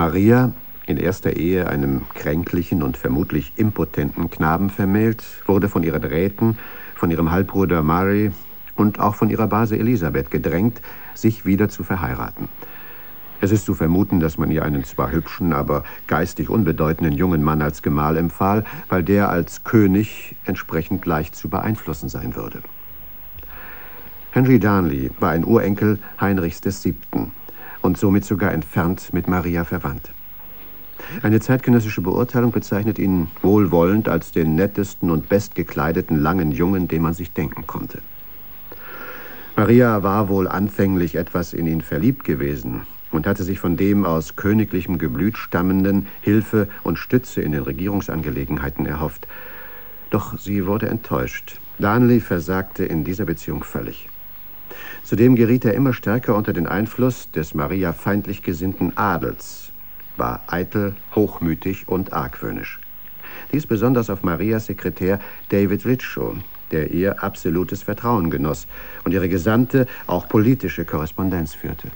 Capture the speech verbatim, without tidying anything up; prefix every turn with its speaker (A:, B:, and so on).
A: Maria, in erster Ehe einem kränklichen und vermutlich impotenten Knaben vermählt, wurde von ihren Räten, von ihrem Halbbruder Murray und auch von ihrer Base Elisabeth gedrängt, sich wieder zu verheiraten. Es ist zu vermuten, dass man ihr einen zwar hübschen, aber geistig unbedeutenden jungen Mann als Gemahl empfahl, weil der als König entsprechend leicht zu beeinflussen sein würde. Henry Darnley war ein Urenkel Heinrichs des Siebten und somit sogar entfernt mit Maria verwandt. Eine zeitgenössische Beurteilung bezeichnet ihn wohlwollend als den nettesten und bestgekleideten langen Jungen, den man sich denken konnte. Maria war wohl anfänglich etwas in ihn verliebt gewesen und hatte sich von dem aus königlichem Geblüt stammenden Hilfe und Stütze in den Regierungsangelegenheiten erhofft. Doch sie wurde enttäuscht. Darnley versagte in dieser Beziehung völlig. Zudem geriet er immer stärker unter den Einfluss des Maria feindlich gesinnten Adels, war eitel, hochmütig und argwöhnisch. Dies besonders auf Marias Sekretär David Ritshaw, der ihr absolutes Vertrauen genoss und ihre gesamte, auch politische Korrespondenz führte.